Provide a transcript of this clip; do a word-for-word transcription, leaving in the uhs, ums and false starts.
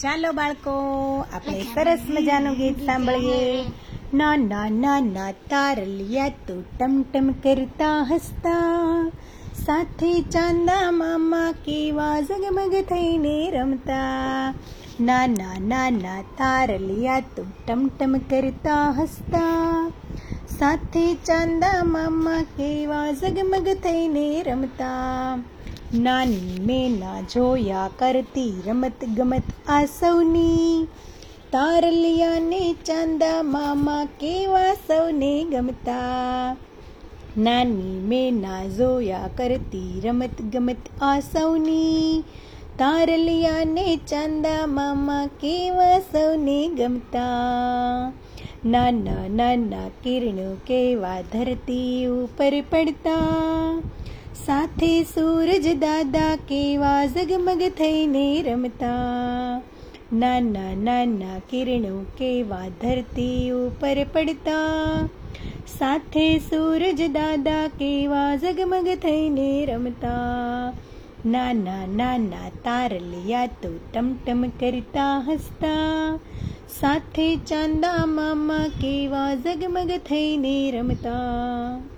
ચાલો બાળકો, આપણે સરસ મજાનું ગીત સાંભળીએ. નાના નાના તારલિયા તો ટમટમ કરતા હસતા, સાથે ચાંદા મામા કેવા ઝગમગ થઈને રમતા. નાના નાના તારલિયા તો ટમટમ કરતા હસતા, સાથે ચાંદા મામા કેવા ઝગમગ થઈને રમતા. નાની મેના જોયા કરતી રમત ગમત આ સૌની, તારલિયા ને ચાંદા મામા કેવા સૌને ગમતા. નાની મેના જોયા કરતી રમત ગમત આ સૌની, તારલિયા ને ચાંદા મામા કેવા સૌને ગમતા. નાના નાના કિરણો કેવા ધરતી ઉપર પડતા, સાથે સૂરજ દાદા કેવા ઝગમગ થઈને રમતા. નાના નાના કિરણો કેવા ધરતી ઉપર પડતા, સાથે સૂરજ દાદા કેવા ઝગમગ થઈને રમતા. નાના નાના તારલિયા તો ટમટમ કરતા હસતા, સાથે ચાંદા મામા કેવા ઝગમગ થઈને રમતા.